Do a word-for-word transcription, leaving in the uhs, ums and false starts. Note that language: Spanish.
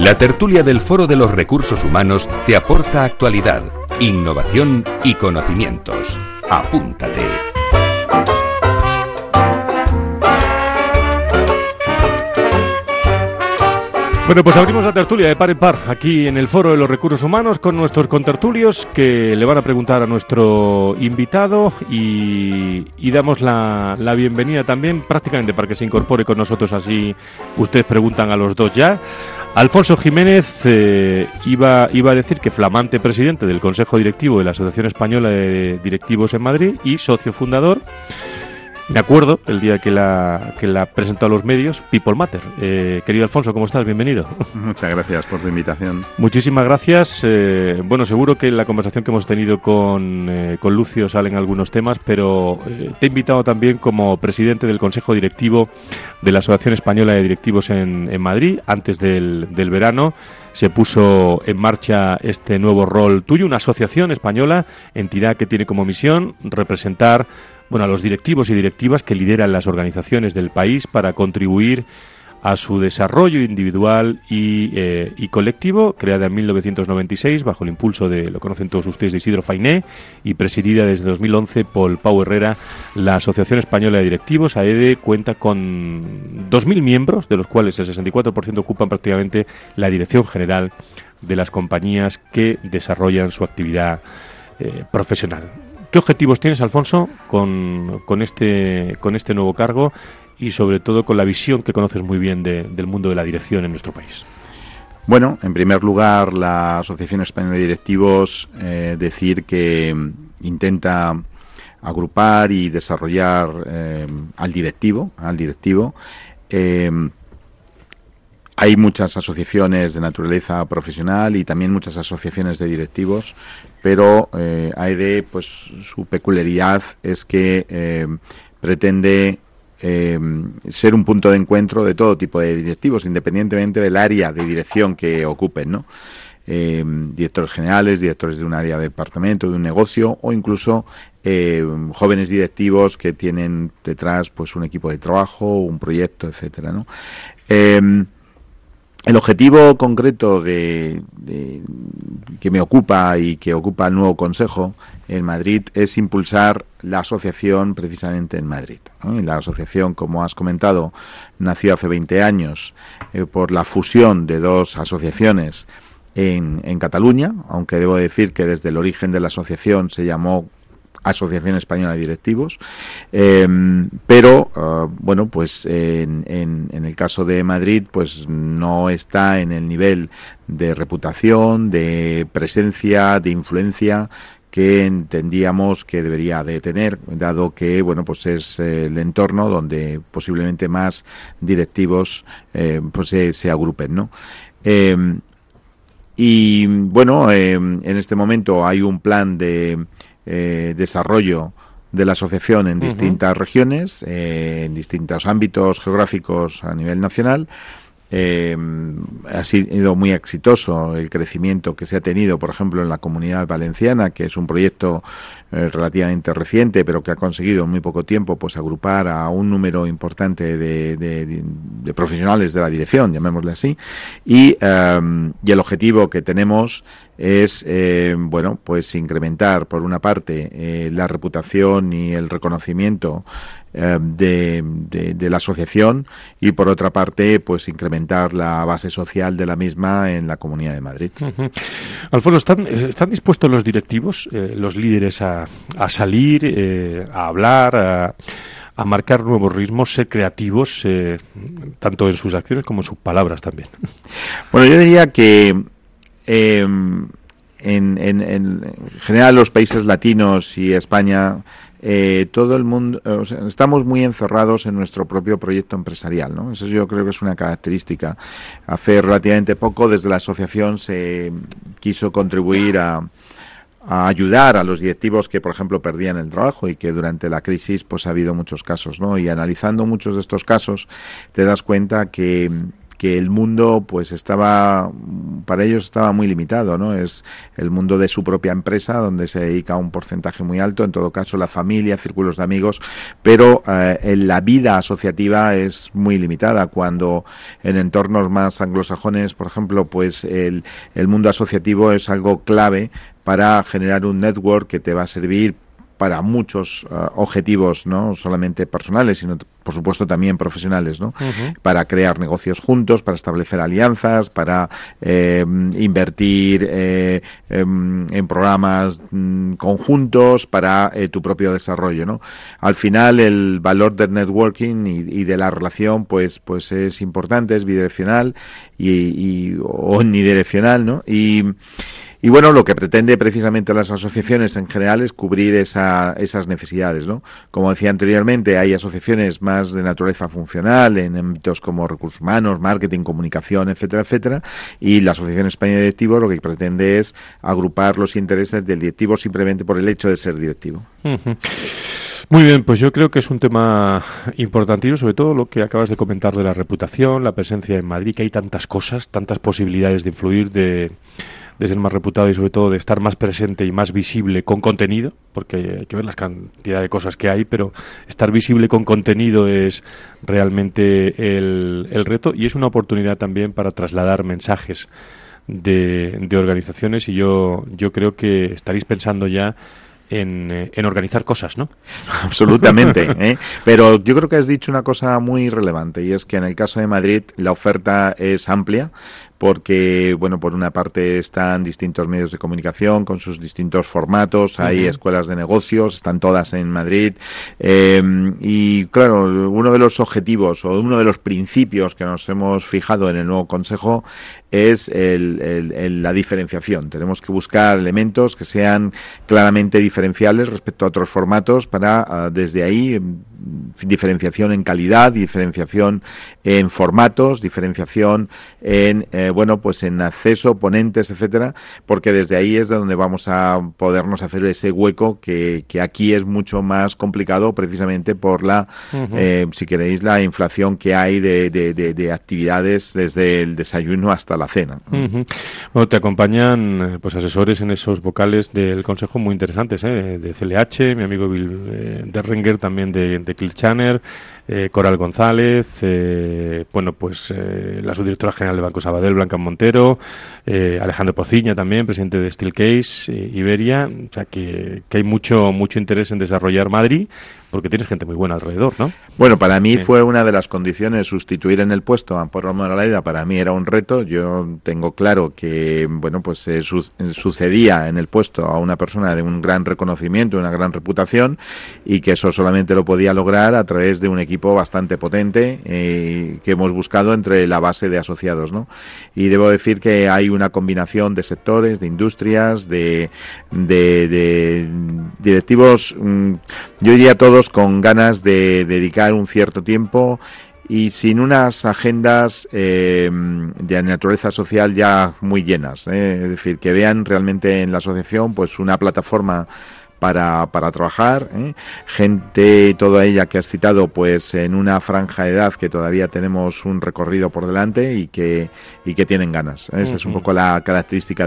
La tertulia del Foro de los Recursos Humanos te aporta actualidad, innovación y conocimientos. Apúntate. Bueno, pues abrimos la tertulia de par en par aquí en el Foro de los Recursos Humanos con nuestros contertulios que le van a preguntar a nuestro invitado y, y damos la, la bienvenida también prácticamente para que se incorpore con nosotros, así ustedes preguntan a los dos ya. Alfonso Jiménez eh, iba, iba a decir que flamante presidente del Consejo Directivo de la Asociación Española de Directivos en Madrid y socio fundador. Me acuerdo el día que la que la presentó a los medios, People Matter. Eh, querido Alfonso, ¿cómo estás? Bienvenido. Muchas gracias por tu invitación. Muchísimas gracias. Eh, bueno, seguro que en la conversación que hemos tenido con, eh, con Lucio salen algunos temas, pero eh, te he invitado también como presidente del Consejo Directivo de la Asociación Española de Directivos en, en Madrid. Antes del, del verano se puso en marcha este nuevo rol tuyo, una asociación española, entidad que tiene como misión representar bueno, a los directivos y directivas que lideran las organizaciones del país para contribuir a su desarrollo individual y, eh, y colectivo, creada en mil novecientos noventa y seis bajo el impulso de, lo conocen todos ustedes, de Isidro Fainé, y presidida desde dos mil once por Pau Herrera. La Asociación Española de Directivos, A E D E, cuenta con dos mil miembros, de los cuales el sesenta y cuatro por ciento ocupan prácticamente la dirección general de las compañías que desarrollan su actividad eh, profesional. ¿Qué objetivos tienes, Alfonso, con, con, este, con este nuevo cargo y sobre todo con la visión que conoces muy bien de, del mundo de la dirección en nuestro país? Bueno, en primer lugar, la Asociación Española de Directivos, eh, decir que intenta agrupar y desarrollar eh, al directivo, al directivo. Eh, Hay muchas asociaciones de naturaleza profesional y también muchas asociaciones de directivos, pero eh, A E D E, pues su peculiaridad es que eh, pretende eh, ser un punto de encuentro de todo tipo de directivos, independientemente del área de dirección que ocupen, ¿no? Eh, directores generales, directores de un área de departamento, de un negocio, o incluso eh, jóvenes directivos que tienen detrás pues un equipo de trabajo, un proyecto, etcétera, ¿no? Eh, El objetivo concreto de, de, que me ocupa y que ocupa el nuevo Consejo en Madrid es impulsar la asociación precisamente en Madrid, ¿no? Y la asociación, como has comentado, nació hace veinte años eh, por la fusión de dos asociaciones en, en Cataluña, aunque debo decir que desde el origen de la asociación se llamó Asociación Española de Directivos, eh, pero uh, bueno, pues en, en, en el caso de Madrid, pues no está en el nivel de reputación, de presencia, de influencia que entendíamos que debería de tener, dado que bueno, pues es eh, el entorno donde posiblemente más directivos eh, pues se, se agrupen, ¿no? Eh, y bueno, eh, en este momento hay un plan de Eh, desarrollo de la asociación en distintas uh-huh. regiones, eh, en distintos ámbitos geográficos a nivel nacional. Eh, ha sido muy exitoso el crecimiento que se ha tenido, por ejemplo, en la Comunidad Valenciana, que es un proyecto eh, relativamente reciente, pero que ha conseguido en muy poco tiempo pues agrupar a un número importante de, de, de, de profesionales de la dirección, llamémosle así, y, um, y el objetivo que tenemos es eh, bueno, pues incrementar por una parte eh, la reputación y el reconocimiento eh, de, de, de la asociación, y por otra parte pues incrementar la base social de la misma en la Comunidad de Madrid. Uh-huh. Alfonso, ¿están, están dispuestos los directivos, eh, los líderes a, a salir, eh, a hablar, a, a marcar nuevos ritmos, ser creativos, eh, tanto en sus acciones como en sus palabras también? Bueno, yo diría que Eh, en, en, en general los países latinos y España, eh, todo el mundo, o sea, estamos muy encerrados en nuestro propio proyecto empresarial, ¿no? Eso yo creo que es una característica. Hace relativamente poco desde la asociación se quiso contribuir a, a ayudar a los directivos que, por ejemplo, perdían el trabajo y que durante la crisis pues ha habido muchos casos, ¿no? Y analizando muchos de estos casos te das cuenta que que el mundo pues estaba, para ellos estaba muy limitado, ¿no? Es el mundo de su propia empresa, donde se dedica un porcentaje muy alto, en todo caso la familia, círculos de amigos, pero eh, en la vida asociativa es muy limitada. Cuando en entornos más anglosajones, por ejemplo, pues el, el mundo asociativo es algo clave para generar un network que te va a servir para muchos uh, objetivos, no solamente personales, sino por supuesto también profesionales, ¿no? Uh-huh. Para crear negocios juntos, para establecer alianzas, para eh, invertir eh, eh, en programas mm, conjuntos, para eh, tu propio desarrollo, ¿no? Al final el valor del networking y, y de la relación, pues, pues es importante, es bidireccional y, y omnidireccional, ¿no? Y Y bueno, lo que pretende precisamente las asociaciones en general es cubrir esa, esas necesidades, ¿no? Como decía anteriormente, hay asociaciones más de naturaleza funcional en ámbitos como recursos humanos, marketing, comunicación, etcétera, etcétera. Y la Asociación Española de Directivos lo que pretende es agrupar los intereses del directivo simplemente por el hecho de ser directivo. Uh-huh. Muy bien, pues yo creo que es un tema importantísimo, sobre todo lo que acabas de comentar de la reputación, la presencia en Madrid, que hay tantas cosas, tantas posibilidades de influir, de... de ser más reputado y sobre todo de estar más presente y más visible con contenido, porque hay que ver la cantidad de cosas que hay, pero estar visible con contenido es realmente el, el reto, y es una oportunidad también para trasladar mensajes de, de organizaciones, y yo, yo creo que estaréis pensando ya En, en organizar cosas, ¿no? Absolutamente, ¿eh? Pero yo creo que has dicho una cosa muy relevante, y es que en el caso de Madrid la oferta es amplia, porque, bueno, por una parte están distintos medios de comunicación con sus distintos formatos, hay uh-huh. escuelas de negocios, están todas en Madrid, eh, y claro, uno de los objetivos o uno de los principios que nos hemos fijado en el nuevo Consejo es el, el, el, la diferenciación. Tenemos que buscar elementos que sean claramente diferenciales respecto a otros formatos para, uh, desde ahí, diferenciación en calidad, diferenciación en formatos, diferenciación en, eh, bueno, pues en acceso, ponentes, etcétera, porque desde ahí es de donde vamos a podernos hacer ese hueco que, que aquí es mucho más complicado, precisamente por la, uh-huh. eh, si queréis, la inflación que hay de, de, de, de actividades desde el desayuno hasta la cena. Uh-huh. Bueno, te acompañan pues asesores en esos vocales del Consejo muy interesantes, ¿eh? De C L H, mi amigo Bill eh, Derringer, también de, de Clear Channel, eh, Coral González, eh, bueno, pues eh, la subdirectora general de Banco Sabadell, Blanca Montero, eh, Alejandro Pociña también, presidente de Steelcase, eh, Iberia, o sea que, que hay mucho mucho interés en desarrollar Madrid, porque tienes gente muy buena alrededor, ¿no? Bueno, para mí sí. Fue una de las condiciones sustituir en el puesto a Amparo Moraleda. Para mí era un reto. Yo tengo claro que, bueno, pues eh, su- sucedía en el puesto a una persona de un gran reconocimiento, una gran reputación, y que eso solamente lo podía lograr a través de un equipo bastante potente eh, que hemos buscado entre la base de asociados, ¿no? Y debo decir que hay una combinación de sectores, de industrias, de, de, de directivos, mmm, yo diría todos con ganas de dedicar un cierto tiempo y sin unas agendas eh, de naturaleza social ya muy llenas, ¿eh? Es decir, que vean realmente en la asociación pues una plataforma para, para trabajar, ¿eh? Gente, toda ella que has citado, pues en una franja de edad que todavía tenemos un recorrido por delante y que, y que tienen ganas, ¿eh? Esa uh-huh. es un poco la característica